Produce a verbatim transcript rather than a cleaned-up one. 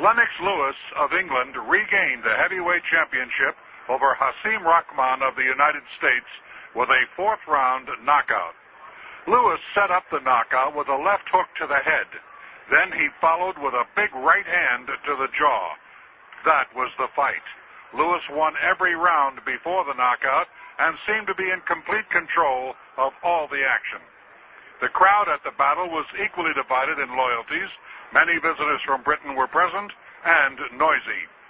Lennox Lewis of England regained the heavyweight championship over Hasim Rahman of the United States with a fourth-round knockout. Lewis set up the knockout with a left hook to the head. Then he followed with a big right hand to the jaw. That was the fight. Lewis won every round before the knockout and seemed to be in complete control of all the action. The crowd at the battle was equally divided in loyalties. Many visitors from Britain were present and noisy.